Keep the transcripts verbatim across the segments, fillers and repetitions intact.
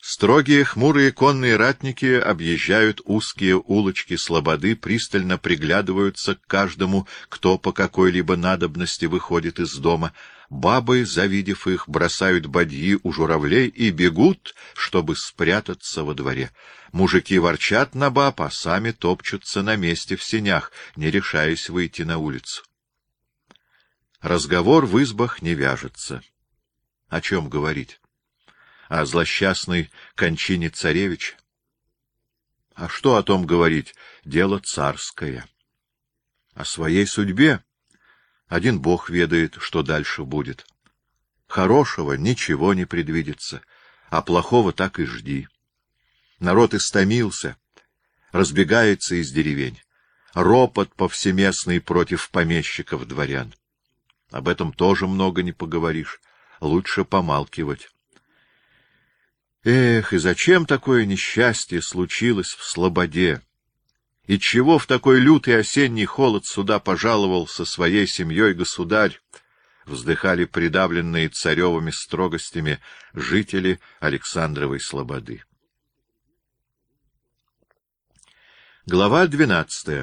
Строгие хмурые конные ратники объезжают узкие улочки слободы, пристально приглядываются к каждому, кто по какой-либо надобности выходит из дома. Бабы, завидев их, бросают бадьи у журавлей и бегут, чтобы спрятаться во дворе. Мужики ворчат на баб, а сами топчутся на месте в сенях, не решаясь выйти на улицу. Разговор в избах не вяжется. О чем говорить? О злосчастной кончине царевича? А что о том говорить? Дело царское. О своей судьбе? Один Бог ведает, что дальше будет. Хорошего ничего не предвидится, а плохого так и жди. Народ истомился, разбегается из деревень. Ропот повсеместный против помещиков-дворян. Об этом тоже много не поговоришь, лучше помалкивать. Эх, и зачем такое несчастье случилось в слободе? И чего в такой лютый осенний холод сюда пожаловал со своей семьей государь? Вздыхали придавленные царевыми строгостями жители Александровой слободы. Глава двенадцатая.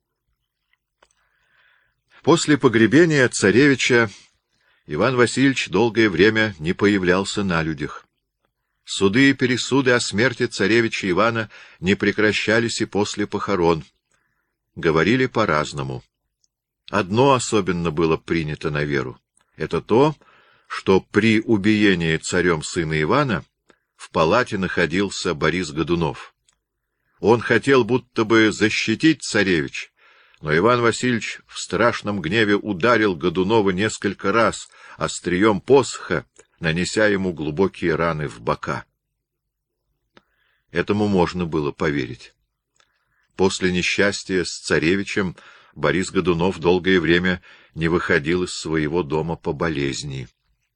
После погребения царевича Иван Васильевич долгое время не появлялся на людях. Суды и пересуды о смерти царевича Ивана не прекращались и после похорон. Говорили по-разному. Одно особенно было принято на веру. Это то, что при убиении царем сына Ивана в палате находился Борис Годунов. Он хотел будто бы защитить царевича, но Иван Васильевич в страшном гневе ударил Годунова несколько раз острием посоха, нанеся ему глубокие раны в бока. Этому можно было поверить. После несчастья с царевичем Борис Годунов долгое время не выходил из своего дома по болезни.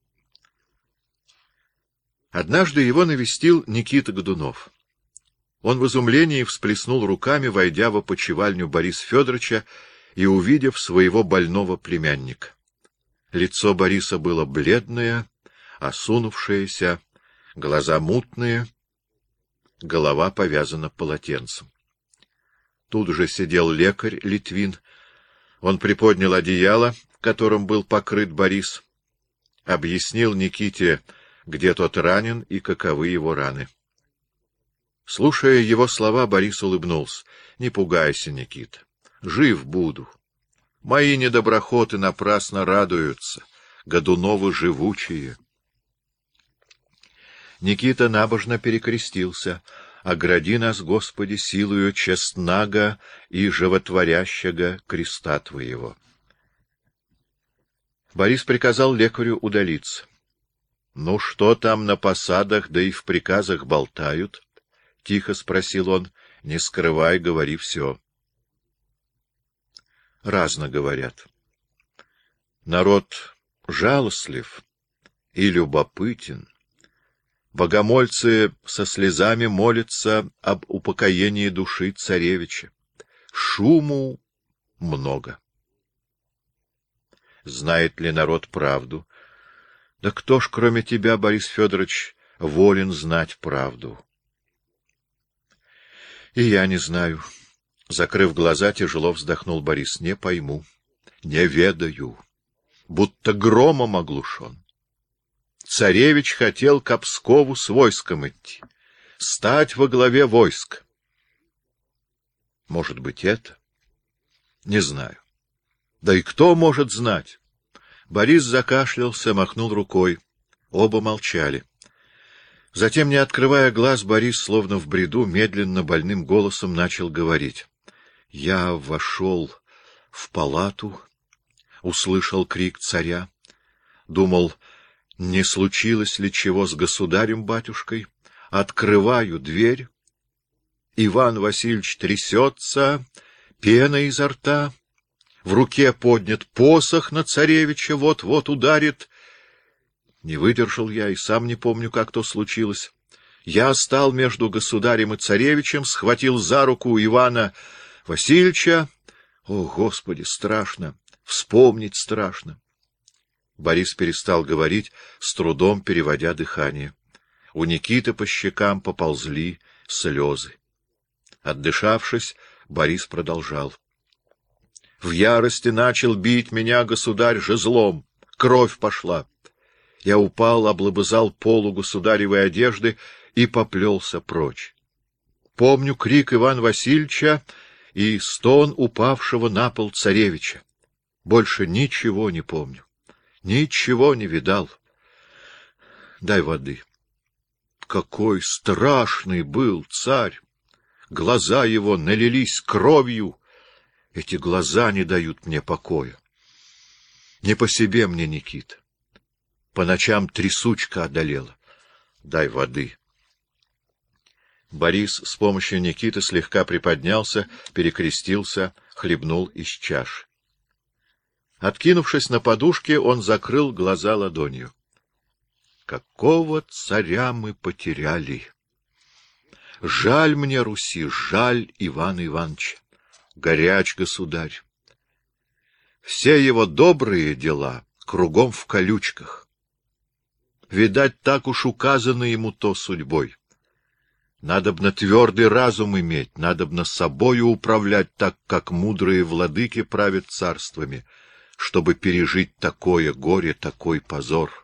Однажды его навестил Никита Годунов. Он в изумлении всплеснул руками, войдя в опочивальню Бориса Федоровича и увидев своего больного племянника. Лицо Бориса было бледное, осунувшееся, глаза мутные, голова повязана полотенцем. Тут же сидел лекарь Литвин. Он приподнял одеяло, которым был покрыт Борис, объяснил Никите, где тот ранен и каковы его раны. Слушая его слова, Борис улыбнулся. — Не пугайся, Никита, жив буду. Мои недоброхоты напрасно радуются, Годуновы живучие. Никита набожно перекрестился. «Огради нас, Господи, силою честнага и животворящего креста Твоего». Борис приказал лекарю удалиться. — Ну, что там на посадах, да и в приказах болтают? — тихо спросил он. — Не скрывай, говори все. — Разно говорят. Народ жалостлив и любопытен. Богомольцы со слезами молятся об упокоении души царевича. Шуму много. Знает ли народ правду? Да кто ж, кроме тебя, Борис Федорович, волен знать правду? И я не знаю. Закрыв глаза, тяжело вздохнул Борис. Не пойму, не ведаю, будто громом оглушен. Царевич хотел к Пскову с войском идти, стать во главе войск. Может быть, это? Не знаю. Да и кто может знать? Борис закашлялся, махнул рукой. Оба молчали. Затем, не открывая глаз, Борис, словно в бреду, медленно, больным голосом начал говорить. Я вошел в палату, услышал крик царя, думал, не случилось ли чего с государем-батюшкой? Открываю дверь. Иван Васильевич трясется, пена изо рта. В руке поднят посох на царевича, вот-вот ударит. Не выдержал я и сам не помню, как то случилось. Я стал между государем и царевичем, схватил за руку Ивана Васильевича. О, Господи, страшно! Вспомнить страшно! Борис перестал говорить, с трудом переводя дыхание. У Никиты по щекам поползли слезы. Отдышавшись, Борис продолжал. В ярости начал бить меня государь жезлом. Кровь пошла. Я упал, облобызал полу государевой одежды и поплелся прочь. Помню крик Ивана Васильевича и стон упавшего на пол царевича. Больше ничего не помню. Ничего не видал. Дай воды. Какой страшный был царь! Глаза его налились кровью. Эти глаза не дают мне покоя. Не по себе мне, Никита. По ночам трясучка одолела. Дай воды. Борис с помощью Никиты слегка приподнялся, перекрестился, хлебнул из чаши. Откинувшись на подушке, он закрыл глаза ладонью. Какого царя мы потеряли! Жаль мне Руси, жаль Ивана Ивановича. Горяч государь. Все его добрые дела кругом в колючках. Видать, так уж указано ему то судьбой. Надобно твердый разум иметь, надобно собою управлять так, как мудрые владыки правят царствами, чтобы пережить такое горе, такой позор.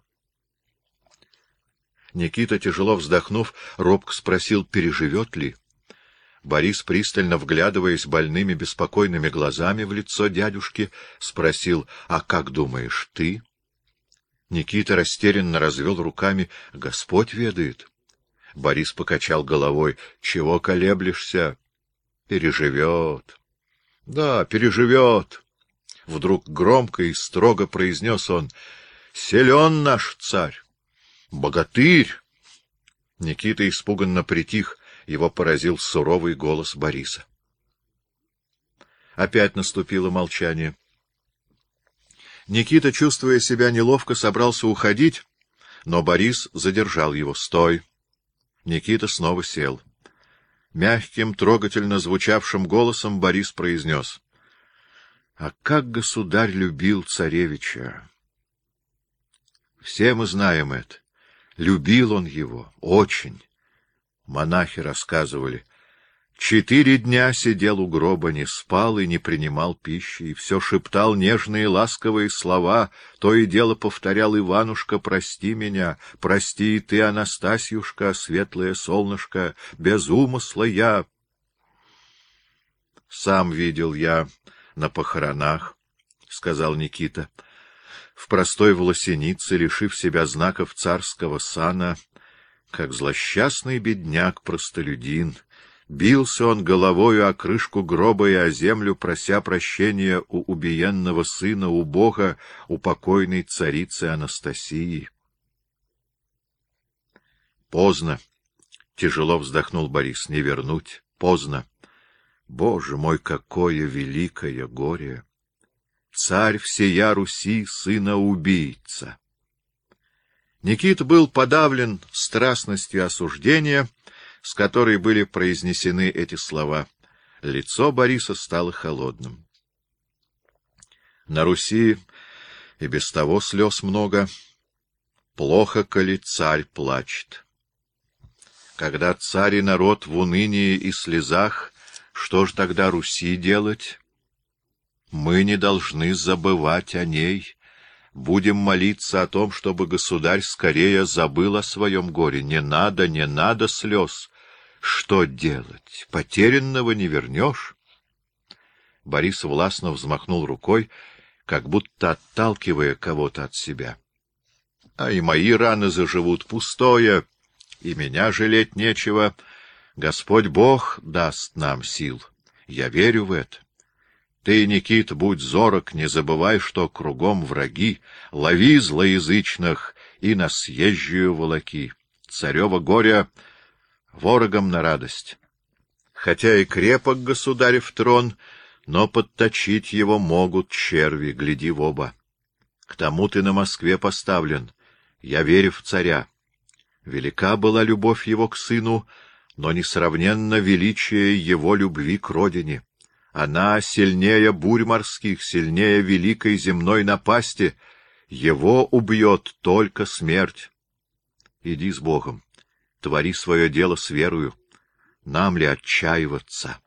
Никита, тяжело вздохнув, робко спросил, переживет ли. Борис, пристально вглядываясь больными беспокойными глазами в лицо дядюшки, спросил, а как думаешь ты? Никита растерянно развел руками, Господь ведает. Борис покачал головой, чего колеблешься? Переживет. Да, переживет. Вдруг громко и строго произнес он, силен наш царь. Богатырь! Никита испуганно притих, его поразил суровый голос Бориса. Опять наступило молчание. Никита, чувствуя себя неловко, собрался уходить, но Борис задержал его. Стой! Никита снова сел. Мягким, трогательно звучавшим голосом Борис произнес. А как государь любил царевича! Все мы знаем это. Любил он его, очень. Монахи рассказывали. Четыре дня сидел у гроба, не спал и не принимал пищи, и все шептал нежные ласковые слова, то и дело повторял Иванушка, прости меня, прости и ты, Анастасьюшка, светлое солнышко, без умысла я. Сам видел я на похоронах, — сказал Никита. В простой волосенице, лишив себя знаков царского сана, как злосчастный бедняк-простолюдин, бился он головою о крышку гроба и о землю, прося прощения у убиенного сына, у Бога, у покойной царицы Анастасии. Поздно, — тяжело вздохнул Борис, — не вернуть, поздно. Боже мой, какое великое горе! Царь всея Руси, сына-убийца. Никита был подавлен страстностью осуждения, с которой были произнесены эти слова. Лицо Бориса стало холодным. На Руси и без того слез много. Плохо, коли царь плачет. Когда царь и народ в унынии и слезах, что ж тогда Руси делать? Мы не должны забывать о ней. Будем молиться о том, чтобы государь скорее забыл о своем горе. Не надо, не надо слез. Что делать? Потерянного не вернешь. Борис властно взмахнул рукой, как будто отталкивая кого-то от себя. А и мои раны заживут пустое, и меня жалеть нечего. Господь Бог даст нам сил. Я верю в это. Ты, Никит, будь зорок, не забывай, что кругом враги, лови злоязычных и на съезжую волоки. Царева горя ворогам на радость. Хотя и крепок государев трон, но подточить его могут черви, гляди в оба. К тому ты на Москве поставлен, я верю в царя. Велика была любовь его к сыну, но несравненно величие его любви к родине. Она сильнее бурь морских, сильнее великой земной напасти. Его убьет только смерть. Иди с Богом. твори свое дело с верою. Нам ли отчаиваться?